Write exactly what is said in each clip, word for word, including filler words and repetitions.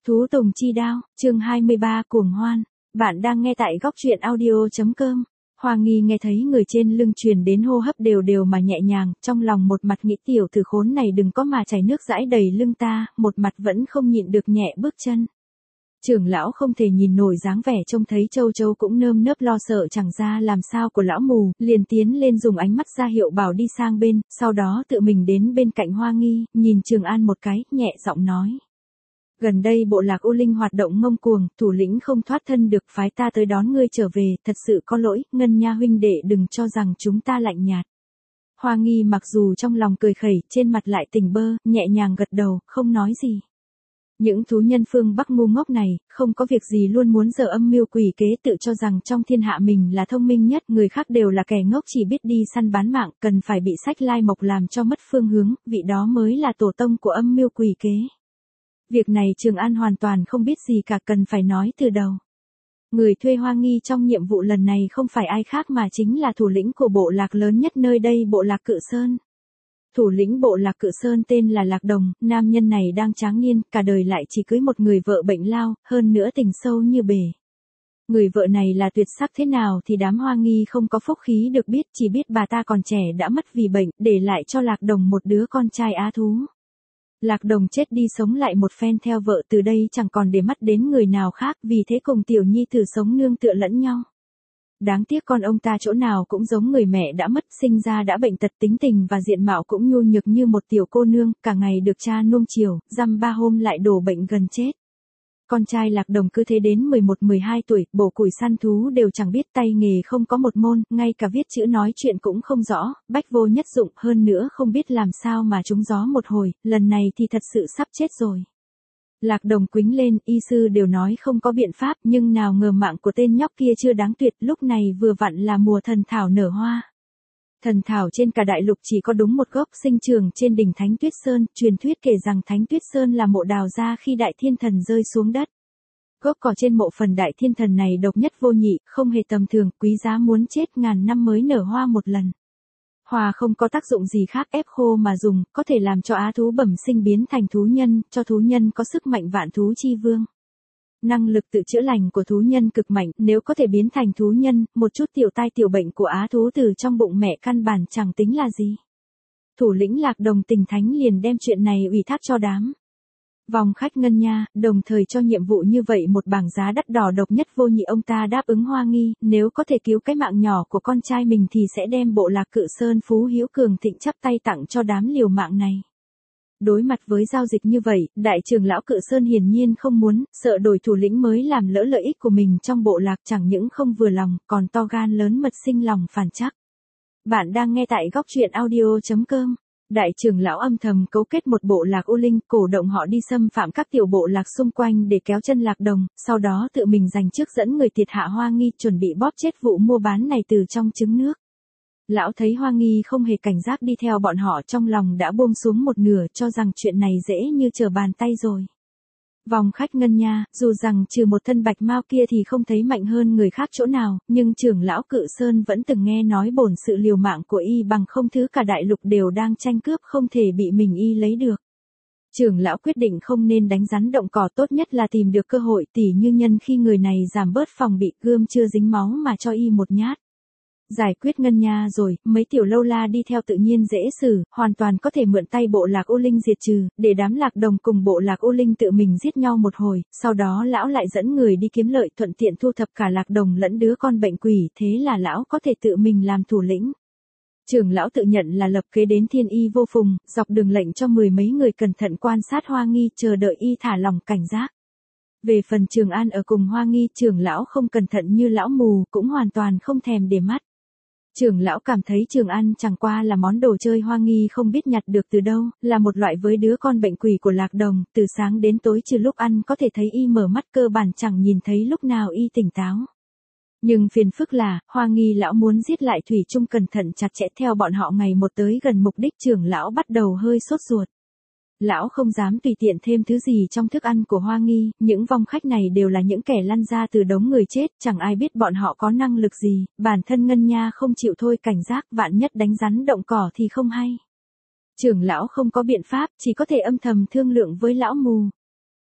Thú Tùng Chi Đao, chương hai mươi ba cuồng hoan. Bạn đang nghe tại góc truyện audio.com. Hoa Nghi nghe thấy người trên lưng truyền đến hô hấp đều đều mà nhẹ nhàng, trong lòng một mặt nghĩ tiểu tử khốn này đừng có mà chảy nước dãi đầy lưng ta, một mặt vẫn không nhịn được nhẹ bước chân. Trưởng lão không thể nhìn nổi dáng vẻ trông thấy Châu Châu cũng nơm nớp lo sợ chẳng ra làm sao của lão mù, liền tiến lên dùng ánh mắt ra hiệu bảo đi sang bên, sau đó tự mình đến bên cạnh Hoa Nghi, nhìn Trường An một cái, nhẹ giọng nói. Gần đây bộ lạc U Linh hoạt động ngông cuồng, thủ lĩnh không thoát thân được phái ta tới đón ngươi trở về, thật sự có lỗi, Ngân Nha huynh đệ đừng cho rằng chúng ta lạnh nhạt. Hoa Nghi mặc dù trong lòng cười khẩy, trên mặt lại tỉnh bơ, nhẹ nhàng gật đầu, không nói gì. Những thú nhân phương Bắc ngu ngốc này, không có việc gì luôn muốn dở âm mưu quỷ kế tự cho rằng trong thiên hạ mình là thông minh nhất, người khác đều là kẻ ngốc chỉ biết đi săn bán mạng, cần phải bị sách lai mộc làm cho mất phương hướng, vị đó mới là tổ tông của âm mưu quỷ kế. Việc này Trường An hoàn toàn không biết gì cả, cần phải nói từ đầu. Người thuê Hoa Nghi trong nhiệm vụ lần này không phải ai khác mà chính là thủ lĩnh của bộ lạc lớn nhất nơi đây, bộ lạc Cự Sơn. Thủ lĩnh bộ lạc Cự Sơn tên là Lạc Đồng, nam nhân này đang tráng niên, cả đời lại chỉ cưới một người vợ bệnh lao, hơn nữa tình sâu như bể. Người vợ này là tuyệt sắc thế nào thì đám Hoa Nghi không có phúc khí được biết, chỉ biết bà ta còn trẻ đã mất vì bệnh, để lại cho Lạc Đồng một đứa con trai á thú. Lạc Đồng chết đi sống lại một phen theo vợ, từ đây chẳng còn để mắt đến người nào khác, vì thế cùng tiểu nhi tử sống nương tựa lẫn nhau. Đáng tiếc con ông ta chỗ nào cũng giống người mẹ đã mất, sinh ra đã bệnh tật, tính tình và diện mạo cũng nhu nhược như một tiểu cô nương, cả ngày được cha nuông chiều, dăm ba hôm lại đổ bệnh gần chết. Con trai Lạc Đồng cứ thế đến mười một mười hai tuổi, bổ củi săn thú đều chẳng biết, tay nghề không có một môn, ngay cả viết chữ nói chuyện cũng không rõ, bách vô nhất dụng, hơn nữa không biết làm sao mà trúng gió một hồi, lần này thì thật sự sắp chết rồi. Lạc Đồng quĩnh lên, y sư đều nói không có biện pháp, nhưng nào ngờ mạng của tên nhóc kia chưa đáng tuyệt, lúc này vừa vặn là mùa thần thảo nở hoa. Thần thảo trên cả đại lục chỉ có đúng một gốc sinh trưởng trên đỉnh Thánh Tuyết Sơn, truyền thuyết kể rằng Thánh Tuyết Sơn là mộ đào ra khi Đại Thiên Thần rơi xuống đất. Gốc cỏ trên mộ phần Đại Thiên Thần này độc nhất vô nhị, không hề tầm thường, quý giá muốn chết, ngàn năm mới nở hoa một lần. Hoa không có tác dụng gì khác, ép khô mà dùng, có thể làm cho á thú bẩm sinh biến thành thú nhân, cho thú nhân có sức mạnh vạn thú chi vương. Năng lực tự chữa lành của thú nhân cực mạnh, nếu có thể biến thành thú nhân, một chút tiểu tai tiểu bệnh của á thú từ trong bụng mẹ căn bản chẳng tính là gì. Thủ lĩnh Lạc Đồng Tình Thánh liền đem chuyện này ủy thác cho đám vòng khách Ngân Nha, đồng thời cho nhiệm vụ như vậy một bảng giá đắt đỏ độc nhất vô nhị. Ông ta đáp ứng Hoa Nghi, nếu có thể cứu cái mạng nhỏ của con trai mình thì sẽ đem bộ lạc Cự Sơn phú hiếu cường thịnh chắp tay tặng cho đám liều mạng này. Đối mặt với giao dịch như vậy, đại trưởng lão Cự Sơn hiển nhiên không muốn, sợ đổi thủ lĩnh mới làm lỡ lợi ích của mình trong bộ lạc, chẳng những không vừa lòng, còn to gan lớn mật sinh lòng phản trắc. Bạn đang nghe tại góc truyện audio.com. Đại trưởng lão âm thầm cấu kết một bộ lạc U Linh, cổ động họ đi xâm phạm các tiểu bộ lạc xung quanh để kéo chân Lạc Đồng, sau đó tự mình giành trước dẫn người thiệt hạ Hoa Nghi, chuẩn bị bóp chết vụ mua bán này từ trong trứng nước. Lão thấy Hoa Nghi không hề cảnh giác đi theo bọn họ, trong lòng đã buông xuống một nửa, cho rằng chuyện này dễ như trở bàn tay rồi. Vòng khách Ngân Nha, dù rằng trừ một thân bạch mao kia thì không thấy mạnh hơn người khác chỗ nào, nhưng trưởng lão Cự Sơn vẫn từng nghe nói bổn sự liều mạng của y bằng không thứ cả đại lục đều đang tranh cướp, không thể bị mình y lấy được. Trưởng lão quyết định không nên đánh rắn động cỏ, tốt nhất là tìm được cơ hội, tỉ như nhân khi người này giảm bớt phòng bị, gươm chưa dính máu mà cho y một nhát. Giải quyết Ngân Nha rồi, mấy tiểu lâu la đi theo tự nhiên dễ xử, hoàn toàn có thể mượn tay bộ lạc U Linh diệt trừ, để đám Lạc Đồng cùng bộ lạc U Linh tự mình giết nhau một hồi, sau đó lão lại dẫn người đi kiếm lợi, thuận tiện thu thập cả Lạc Đồng lẫn đứa con bệnh quỷ, thế là lão có thể tự mình làm thủ lĩnh. Trưởng lão tự nhận là lập kế đến thiên y vô phùng, dọc đường lệnh cho mười mấy người cẩn thận quan sát Hoa Nghi, chờ đợi y thả lòng cảnh giác. Về phần Trường An ở cùng Hoa Nghi, trưởng lão không cẩn thận như lão mù, cũng hoàn toàn không thèm để mắt. Trưởng lão cảm thấy Trường An chẳng qua là món đồ chơi Hoa Nghi không biết nhặt được từ đâu, là một loại với đứa con bệnh quỷ của Lạc Đồng, từ sáng đến tối trừ lúc ăn có thể thấy y mở mắt, cơ bản chẳng nhìn thấy lúc nào y tỉnh táo. Nhưng phiền phức là, Hoa Nghi lão muốn giết lại thủy chung cẩn thận chặt chẽ theo bọn họ, ngày một tới gần mục đích, trưởng lão bắt đầu hơi sốt ruột. Lão không dám tùy tiện thêm thứ gì trong thức ăn của Hoa Nghi, những vong khách này đều là những kẻ lăn ra từ đống người chết, chẳng ai biết bọn họ có năng lực gì, bản thân Ngân Nha không chịu thôi cảnh giác, vạn nhất đánh rắn động cỏ thì không hay. Trưởng lão không có biện pháp, chỉ có thể âm thầm thương lượng với lão mù.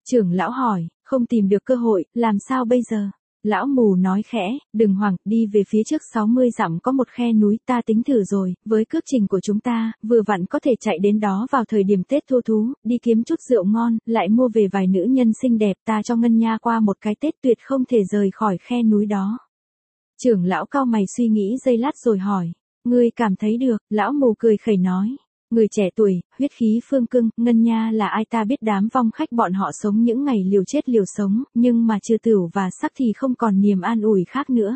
Trưởng lão hỏi, không tìm được cơ hội, làm sao bây giờ? Lão mù nói khẽ, đừng hoảng, đi về phía trước sáu mươi dặm có một khe núi, ta tính thử rồi, với cước trình của chúng ta, vừa vặn có thể chạy đến đó vào thời điểm Tết thu thú, đi kiếm chút rượu ngon, lại mua về vài nữ nhân xinh đẹp, ta cho Ngân Nha qua một cái Tết tuyệt không thể rời khỏi khe núi đó. Trưởng lão cau mày suy nghĩ giây lát rồi hỏi, ngươi cảm thấy được? Lão mù cười khẩy nói. Người trẻ tuổi, huyết khí phương cưng, Ngân Nha là ai ta biết, đám vong khách bọn họ sống những ngày liều chết liều sống, nhưng mà trừ tửu và sắc thì không còn niềm an ủi khác nữa.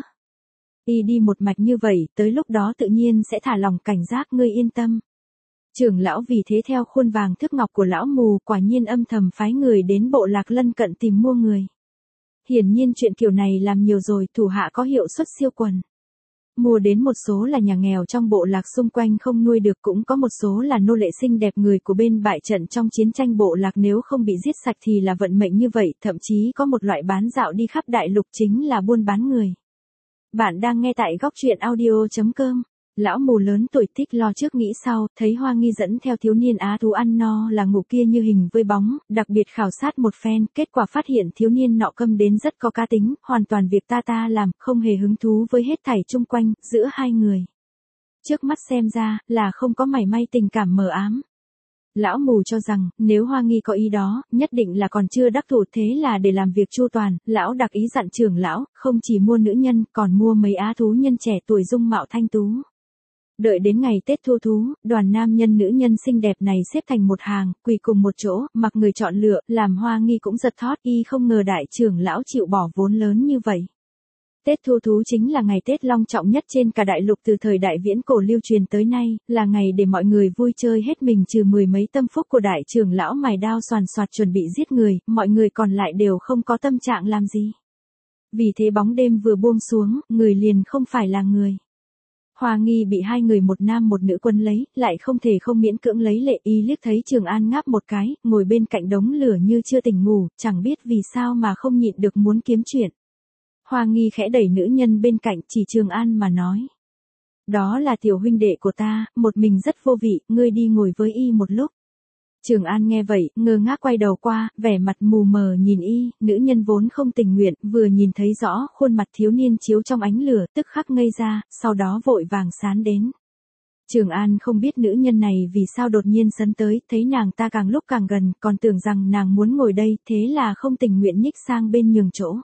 Y đi một mạch như vậy, tới lúc đó tự nhiên sẽ thả lòng cảnh giác, ngươi yên tâm. Trưởng lão vì thế theo khuôn vàng thước ngọc của lão mù, quả nhiên âm thầm phái người đến bộ lạc lân cận tìm mua người. Hiển nhiên chuyện kiểu này làm nhiều rồi, thủ hạ có hiệu suất siêu quần. Mua đến một số là nhà nghèo trong bộ lạc xung quanh không nuôi được, cũng có một số là nô lệ xinh đẹp người của bên bại trận trong chiến tranh bộ lạc, nếu không bị giết sạch thì là vận mệnh như vậy, thậm chí có một loại bán dạo đi khắp đại lục chính là buôn bán người. Bạn đang nghe tại góc truyện audio chấm com. Lão mù lớn tuổi tích lo trước nghĩ sau, thấy Hoa Nghi dẫn theo thiếu niên á thú ăn no là ngủ kia như hình với bóng, đặc biệt khảo sát một phen, kết quả phát hiện thiếu niên nọ câm đến rất có cá tính, hoàn toàn việc ta ta làm, không hề hứng thú với hết thảy chung quanh, giữa hai người. Trước mắt xem ra, là không có mảy may tình cảm mờ ám. Lão mù cho rằng, nếu Hoa Nghi có ý đó, nhất định là còn chưa đắc thủ, thế là để làm việc chu toàn, lão đặc ý dặn trưởng lão, không chỉ mua nữ nhân, còn mua mấy á thú nhân trẻ tuổi dung mạo thanh tú. Đợi đến ngày Tết thu thú, đoàn nam nhân nữ nhân xinh đẹp này xếp thành một hàng, quỳ cùng một chỗ, mặc người chọn lựa, làm Hoa Nghi cũng giật thót, y không ngờ đại trưởng lão chịu bỏ vốn lớn như vậy. Tết thu thú chính là ngày Tết long trọng nhất trên cả đại lục từ thời đại viễn cổ lưu truyền tới nay, là ngày để mọi người vui chơi hết mình, trừ mười mấy tâm phúc của đại trưởng lão mài đao soàn soạt chuẩn bị giết người, mọi người còn lại đều không có tâm trạng làm gì. Vì thế bóng đêm vừa buông xuống, người liền không phải là người. Hoa Nghi bị hai người một nam một nữ quấn lấy, lại không thể không miễn cưỡng lấy lệ, y liếc thấy Trường An ngáp một cái, ngồi bên cạnh đống lửa như chưa tỉnh ngủ, chẳng biết vì sao mà không nhịn được muốn kiếm chuyện. Hoa Nghi khẽ đẩy nữ nhân bên cạnh, chỉ Trường An mà nói. Đó là tiểu huynh đệ của ta, một mình rất vô vị, ngươi đi ngồi với y một lúc. Trường An nghe vậy, ngơ ngác quay đầu qua, vẻ mặt mù mờ nhìn y, nữ nhân vốn không tình nguyện, vừa nhìn thấy rõ khuôn mặt thiếu niên chiếu trong ánh lửa, tức khắc ngây ra, sau đó vội vàng sán đến. Trường An không biết nữ nhân này vì sao đột nhiên sấn tới, thấy nàng ta càng lúc càng gần, còn tưởng rằng nàng muốn ngồi đây, thế là không tình nguyện nhích sang bên nhường chỗ.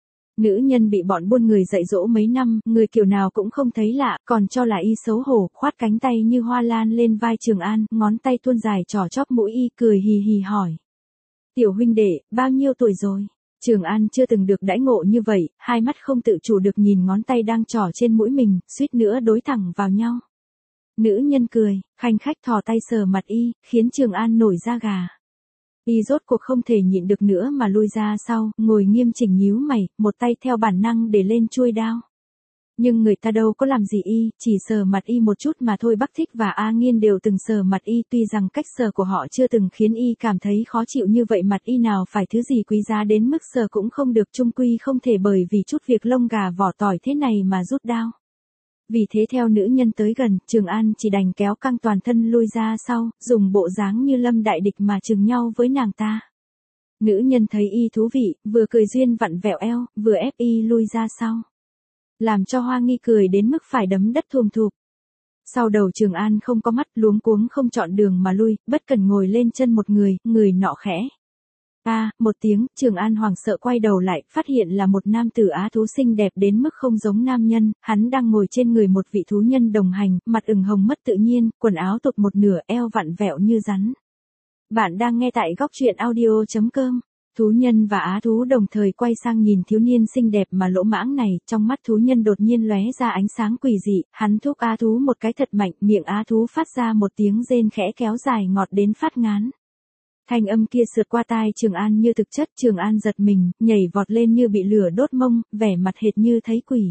Nữ nhân bị bọn buôn người dạy dỗ mấy năm, người kiểu nào cũng không thấy lạ, còn cho là y xấu hổ, khoát cánh tay như hoa lan lên vai Trường An, ngón tay tuôn dài trỏ chóp mũi y, cười hì hì hỏi. Tiểu huynh đệ, bao nhiêu tuổi rồi? Trường An chưa từng được đãi ngộ như vậy, hai mắt không tự chủ được nhìn ngón tay đang trỏ trên mũi mình, suýt nữa đối thẳng vào nhau. Nữ nhân cười, khanh khách thò tay sờ mặt y, khiến Trường An nổi da gà. Y rốt cuộc không thể nhịn được nữa mà lui ra sau, ngồi nghiêm chỉnh nhíu mày, một tay theo bản năng để lên chuôi đao. Nhưng người ta đâu có làm gì y, chỉ sờ mặt y một chút mà thôi. Bắc Thích và A Nghiên đều từng sờ mặt y, tuy rằng cách sờ của họ chưa từng khiến y cảm thấy khó chịu như vậy, mặt y nào phải thứ gì quý giá đến mức sờ cũng không được, chung quy không thể bởi vì chút việc lông gà vỏ tỏi thế này mà rút đao. Vì thế theo nữ nhân tới gần, Trường An chỉ đành kéo căng toàn thân lui ra sau, dùng bộ dáng như lâm đại địch mà chừng nhau với nàng ta. Nữ nhân thấy y thú vị, vừa cười duyên vặn vẹo eo, vừa ép y lui ra sau. Làm cho Hoa Nghi cười đến mức phải đấm đất thùm thụp. Sau đầu Trường An không có mắt, luống cuống không chọn đường mà lui, bất cần ngồi lên chân một người, người nọ khẽ. A, à, một tiếng, Trường An hoảng sợ quay đầu lại, phát hiện là một nam tử á thú xinh đẹp đến mức không giống nam nhân, hắn đang ngồi trên người một vị thú nhân đồng hành, mặt ửng hồng mất tự nhiên, quần áo tụt một nửa, eo vặn vẹo như rắn. Bạn đang nghe tại góc truyện audio chấm com. Thú nhân và á thú đồng thời quay sang nhìn thiếu niên xinh đẹp mà lỗ mãng này, trong mắt thú nhân đột nhiên lóe ra ánh sáng quỷ dị, hắn thúc á thú một cái thật mạnh, miệng á thú phát ra một tiếng rên khẽ kéo dài ngọt đến phát ngán. Thanh âm kia sượt qua tai Trường An như thực chất, Trường An giật mình, nhảy vọt lên như bị lửa đốt mông, vẻ mặt hệt như thấy quỷ.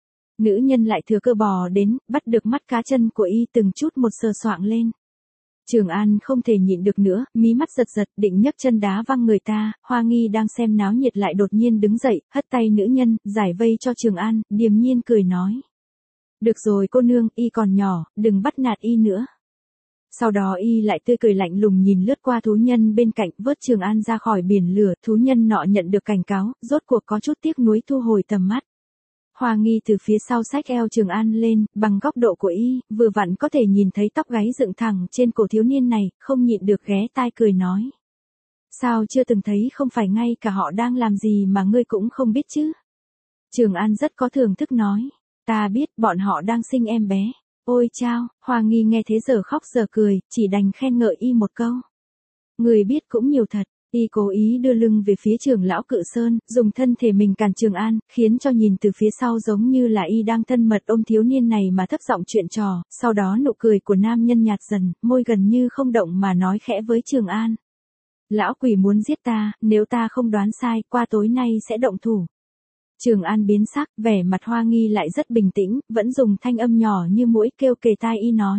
Nữ nhân lại thừa cơ bò đến, bắt được mắt cá chân của y từng chút một sờ soạng lên. Trường An không thể nhịn được nữa, mí mắt giật giật, định nhấc chân đá văng người ta, Hoa Nghi đang xem náo nhiệt lại đột nhiên đứng dậy, hất tay nữ nhân, giải vây cho Trường An, điềm nhiên cười nói. Được rồi cô nương, y còn nhỏ, đừng bắt nạt y nữa. Sau đó y lại tươi cười lạnh lùng nhìn lướt qua thú nhân bên cạnh, vớt Trường An ra khỏi biển lửa. Thú nhân nọ nhận được cảnh cáo, rốt cuộc có chút tiếc nuối thu hồi tầm mắt. Hoa Nghi từ phía sau xách eo Trường An lên, bằng góc độ của y, vừa vặn có thể nhìn thấy tóc gáy dựng thẳng trên cổ thiếu niên này, không nhịn được ghé tai cười nói. Sao chưa từng thấy, không phải ngay cả họ đang làm gì mà ngươi cũng không biết chứ? Trường An rất có thưởng thức nói. Ta biết, bọn họ đang sinh em bé. Ôi chao, Hoa Nghi nghe thế giờ khóc giờ cười, chỉ đành khen ngợi y một câu. Người biết cũng nhiều thật. Y cố ý đưa lưng về phía Trường lão Cự Sơn, dùng thân thể mình cản Trường An, khiến cho nhìn từ phía sau giống như là y đang thân mật ôm thiếu niên này mà thấp giọng chuyện trò. Sau đó nụ cười của nam nhân nhạt dần, môi gần như không động mà nói khẽ với Trường An. Lão quỷ muốn giết ta, nếu ta không đoán sai, qua tối nay sẽ động thủ. Trường An biến sắc, vẻ mặt Hoa Nghi lại rất bình tĩnh, vẫn dùng thanh âm nhỏ như mũi kêu kề tai y nói.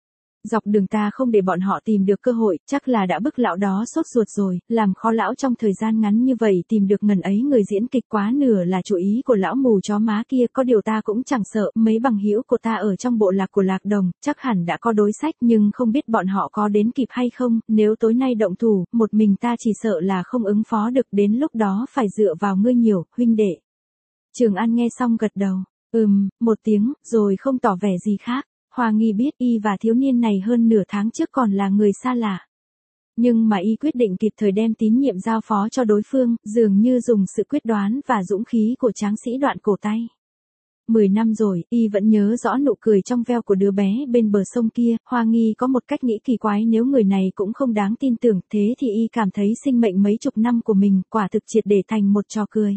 Dọc đường ta không để bọn họ tìm được cơ hội, chắc là đã bức lão đó sốt ruột rồi, làm khó lão trong thời gian ngắn như vậy tìm được ngần ấy người diễn kịch, quá nửa là chủ ý của lão mù chó má kia. Có điều ta cũng chẳng sợ, mấy bằng hữu của ta ở trong bộ lạc của Lạc Đồng, chắc hẳn đã có đối sách, nhưng không biết bọn họ có đến kịp hay không. Nếu tối nay động thủ, một mình ta chỉ sợ là không ứng phó được, đến lúc đó phải dựa vào ngươi nhiều, huynh đệ. Trường An nghe xong gật đầu, ừm, một tiếng, rồi không tỏ vẻ gì khác. Hoa Nghi biết y và thiếu niên này hơn nửa tháng trước còn là người xa lạ. Nhưng mà y quyết định kịp thời đem tín nhiệm giao phó cho đối phương, dường như dùng sự quyết đoán và dũng khí của tráng sĩ đoạn cổ tay. Mười năm rồi, y vẫn nhớ rõ nụ cười trong veo của đứa bé bên bờ sông kia. Hoa Nghi có một cách nghĩ kỳ quái, nếu người này cũng không đáng tin tưởng, thế thì y cảm thấy sinh mệnh mấy chục năm của mình quả thực triệt để thành một trò cười.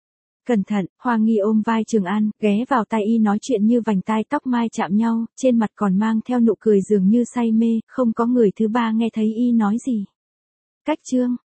Cẩn thận, Hoa Nghi ôm vai Trường An, ghé vào tai y nói chuyện như vành tai tóc mai chạm nhau, trên mặt còn mang theo nụ cười dường như say mê, không có người thứ ba nghe thấy y nói gì. Cách chương